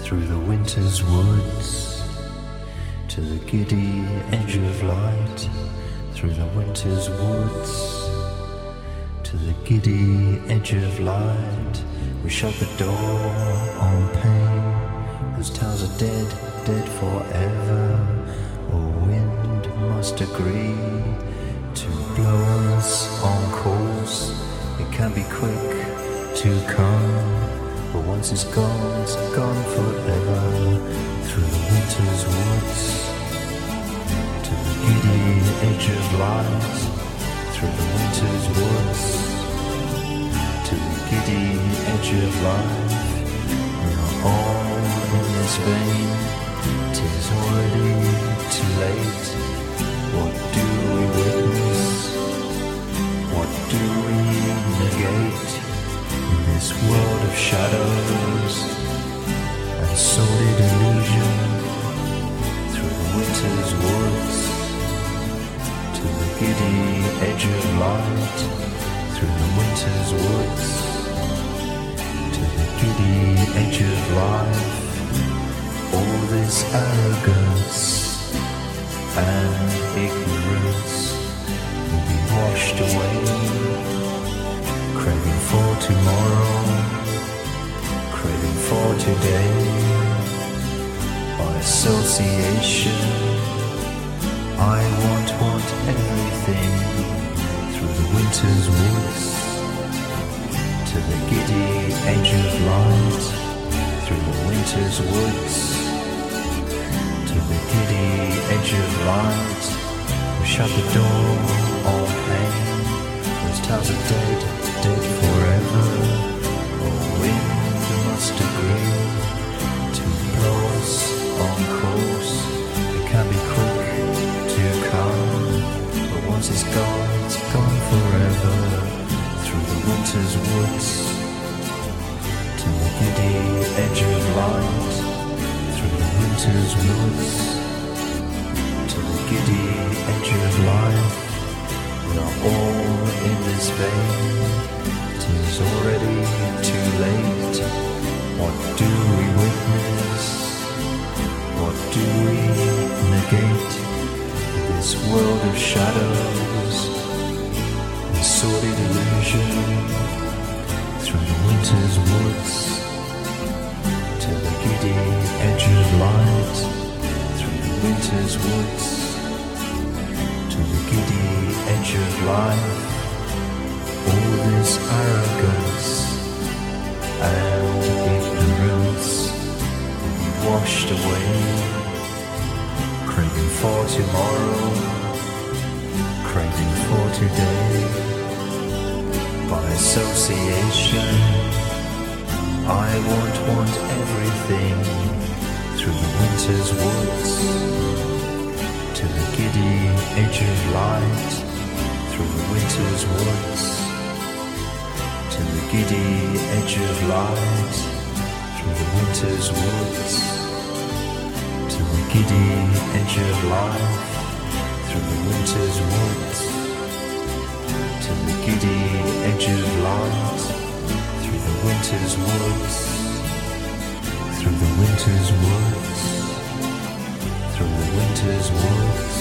through the winter's woods, to the giddy edge of light, through the winter's woods, to the giddy edge of light. We shut the door on pain, whose towers are dead, dead forever. Oh, wind must agree to blow us on course. It can be quick to come, but once it's gone forever. Through the winter's woods, to the giddy edge of light, through the winter's woods, to the giddy edge of life. We are all in this vein, 'tis already too late. What do we witness? What do we negate? In this world of shadows and sordid illusion, through the winter's woods, to the giddy edge of light, through the winter's woods, to the giddy edge of life. All this arrogance and ignorance will be washed away, craving for tomorrow, craving for today. By association, I want everything. Through the winter's woods, to the giddy edge of light, through the winter's woods, to the giddy edge of light. We shut the door on pain, those towers are dead, dead forever. Oh, wind must agree to blow us on course. It can be quick to come, but once it's gone forever. Through the winter's woods, to the giddy edge of light, through the winter's woods, to the giddy edge of life. We are all in this vein, 'tis already too late. What do we witness? What do we negate? This world of shadows and sordid illusion, through the winter's woods, to the giddy edge of light, through the winter's woods, to the giddy edge of life. All this arrogance and ignorance will be washed away, craving for tomorrow, craving for today. By association, I want everything. Through the winter's woods, to the giddy edge of light, through the winter's woods, to the giddy edge of light, through the winter's woods, to the giddy edge of life, through the winter's woods, to the giddy edge of light, through the winter's woods, through the winter's woods, through the winter's woods.